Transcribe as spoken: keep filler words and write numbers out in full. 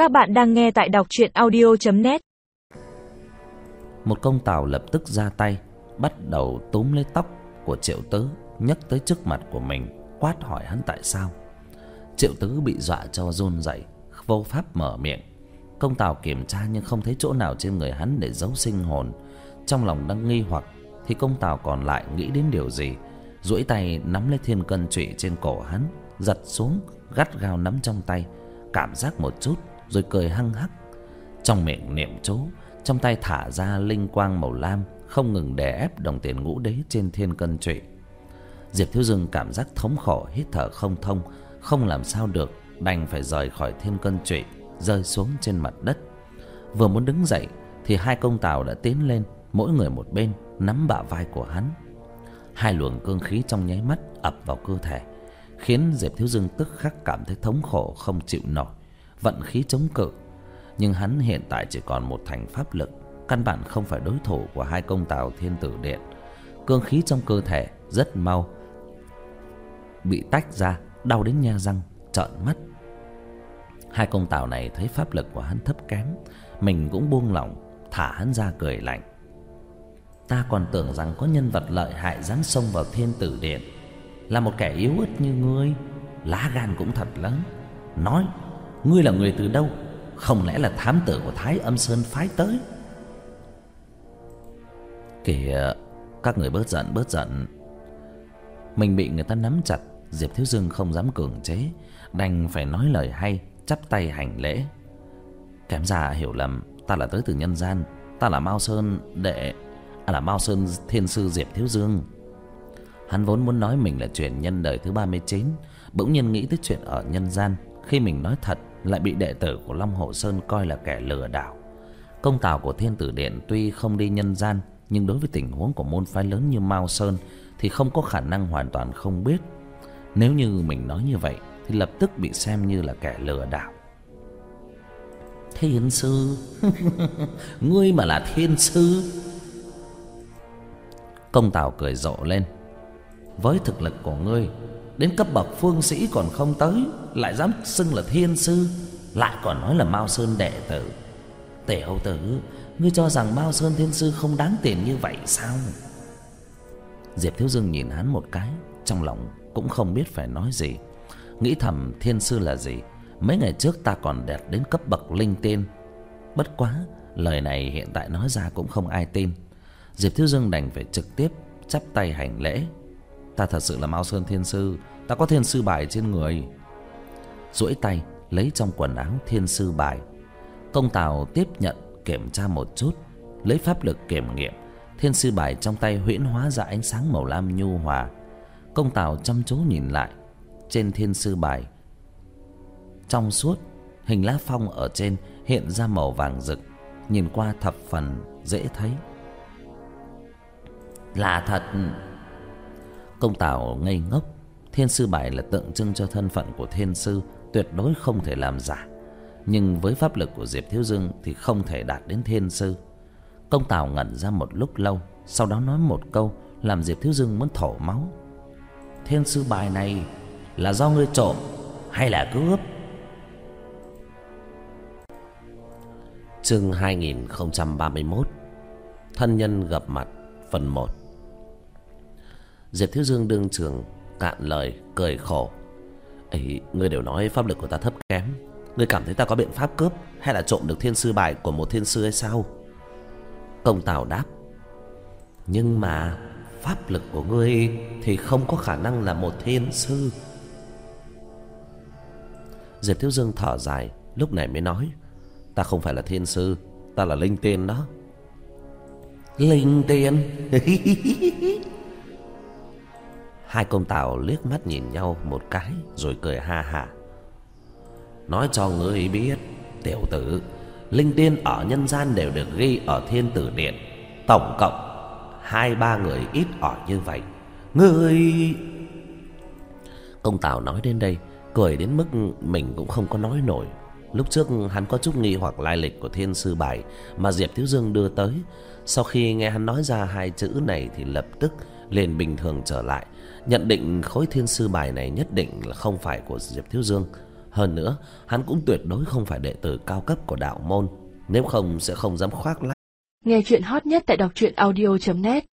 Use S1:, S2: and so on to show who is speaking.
S1: Các bạn đang nghe tại đọc truyện audio chấm net.
S2: Một công tào lập tức ra tay, bắt đầu túm lấy tóc của Triệu Tứ, nhấc tới trước mặt của mình, quát hỏi hắn tại sao. Triệu Tứ bị dọa cho run rẩy, vô pháp mở miệng. Công tào kiểm tra nhưng không thấy chỗ nào trên người hắn để giấu sinh hồn. Trong lòng đang nghi hoặc thì công tào còn lại nghĩ đến điều gì, duỗi tay nắm lấy thiên cân trụy trên cổ hắn, giật xuống, gắt gao nắm trong tay, cảm giác một chút rồi cười hăng hắc. Trong miệng niệm chú, trong tay thả ra linh quang màu lam, không ngừng đè ép đồng tiền ngũ đế trên thiên cân trụy. Diệp Thiếu Dương cảm giác thống khổ, hít thở không thông, không làm sao được, đành phải rời khỏi thiên cân trụy, rơi xuống trên mặt đất. Vừa muốn đứng dậy thì hai công tào đã tiến lên, mỗi người một bên, nắm bả vai của hắn. Hai luồng cương khí trong nháy mắt ập vào cơ thể, khiến Diệp Thiếu Dương tức khắc cảm thấy thống khổ không chịu nổi, vận khí chống cự. Nhưng hắn hiện tại chỉ còn một thành pháp lực, căn bản không phải đối thủ của hai công tào Thiên Tử Điện. Cương khí trong cơ thể rất mau bị tách ra, đau đến nhe răng trợn mắt. Hai công tào này thấy pháp lực của hắn thấp kém, mình cũng buông lỏng, thả hắn ra cười lạnh. Ta còn tưởng rằng có nhân vật lợi hại dám xông vào Thiên Tử Điện, là một kẻ yếu ớt như ngươi, lá gan cũng thật lớn. Nói, ngươi là người từ đâu? Không lẽ là thám tử của Thái Âm Sơn phái tới? Kìa, các người bớt giận, bớt giận. Mình bị người ta nắm chặt, Diệp Thiếu Dương không dám cưỡng chế, đành phải nói lời hay, chắp tay hành lễ. Kém già hiểu lầm, ta là tới từ nhân gian, ta là Mao Sơn đệ, à, là Mao Sơn Thiên Sư Diệp Thiếu Dương. Hắn vốn muốn nói mình là truyền nhân đời thứ ba mươi chín, bỗng nhiên nghĩ tới chuyện ở nhân gian, khi mình nói thật lại bị đệ tử của Long Hồ Sơn coi là kẻ lừa đảo. Công tào của Thiên Tử Điện tuy không đi nhân gian, nhưng đối với tình huống của môn phái lớn như Mao Sơn thì không có khả năng hoàn toàn không biết. Nếu như mình nói như vậy thì lập tức bị xem như là kẻ lừa đảo. Thiên sư? Ngươi mà là thiên sư? Công tào cười rộ lên. Với thực lực của ngươi, đến cấp bậc phương sĩ còn không tới, lại dám xưng là thiên sư, lại còn nói là Mao Sơn đệ tử. Tiểu tử, ngươi cho rằng Mao Sơn thiên sư không đáng tiền như vậy sao? Diệp Thiếu Dương nhìn hắn một cái, trong lòng cũng không biết phải nói gì. Nghĩ thầm thiên sư là gì, mấy ngày trước ta còn đạt đến cấp bậc linh tiên. Bất quá lời này hiện tại nói ra cũng không ai tin. Diệp Thiếu Dương đành phải trực tiếp chắp tay hành lễ. Ta thật sự là Mao Sơn thiên sư, ta có thiên sư bài trên người. Duỗi tay lấy trong quần áo thiên sư bài. Công tào tiếp nhận kiểm tra một chút, lấy pháp lực kiểm nghiệm. Thiên sư bài trong tay huyễn hóa ra ánh sáng màu lam nhu hòa. Công tào chăm chú nhìn lại, trên thiên sư bài trong suốt, hình lá phong ở trên hiện ra màu vàng rực, nhìn qua thập phần dễ thấy. Là thật. Công tào ngây ngốc. Thiên sư bài là tượng trưng cho thân phận của thiên sư, tuyệt đối không thể làm giả. Nhưng với pháp lực của Diệp Thiếu Dương thì không thể đạt đến thiên sư. Công tào ngẩn ra một lúc lâu, sau đó nói một câu làm Diệp Thiếu Dương muốn thổ máu. Thiên sư bài này là do ngươi trộm hay là cướp? Chương hai nghìn không trăm ba mươi mốt. Thân nhân gặp mặt phần một. Diệp Thiếu Dương đương trường cạn lời cười khổ. Ấy, ngươi đều nói pháp lực của ta thấp kém, ngươi cảm thấy ta có biện pháp cướp hay là trộm được thiên sư bài của một thiên sư hay sao? Công tào đáp. Nhưng mà pháp lực của ngươi thì không có khả năng là một thiên sư. Diệp Thiếu Dương thở dài, lúc này mới nói. Ta không phải là thiên sư, ta là linh tiên đó. Linh tiên? Hai công tào liếc mắt nhìn nhau một cái rồi cười ha hả. Nói cho ngươi biết, tiểu tử, linh tiên ở nhân gian đều được ghi ở Thiên Tử Điện, tổng cộng hai ba người ít ỏi như vậy. Ngươi... Công tào nói đến đây cười đến mức mình cũng không có nói nổi. Lúc trước hắn có chút nghi hoặc lai lịch của thiên sư bài mà Diệp Thiếu Dương đưa tới. Sau khi nghe hắn nói ra hai chữ này thì lập tức liền bình thường trở lại, nhận định khối thiên sư bài này nhất định là không phải của Diệp Thiếu Dương. Hơn nữa, hắn cũng tuyệt đối không phải đệ tử cao cấp của đạo môn, nếu không sẽ không dám khoác lác.
S1: Nghe chuyện hot nhất tại đọc truyện audio chấm net.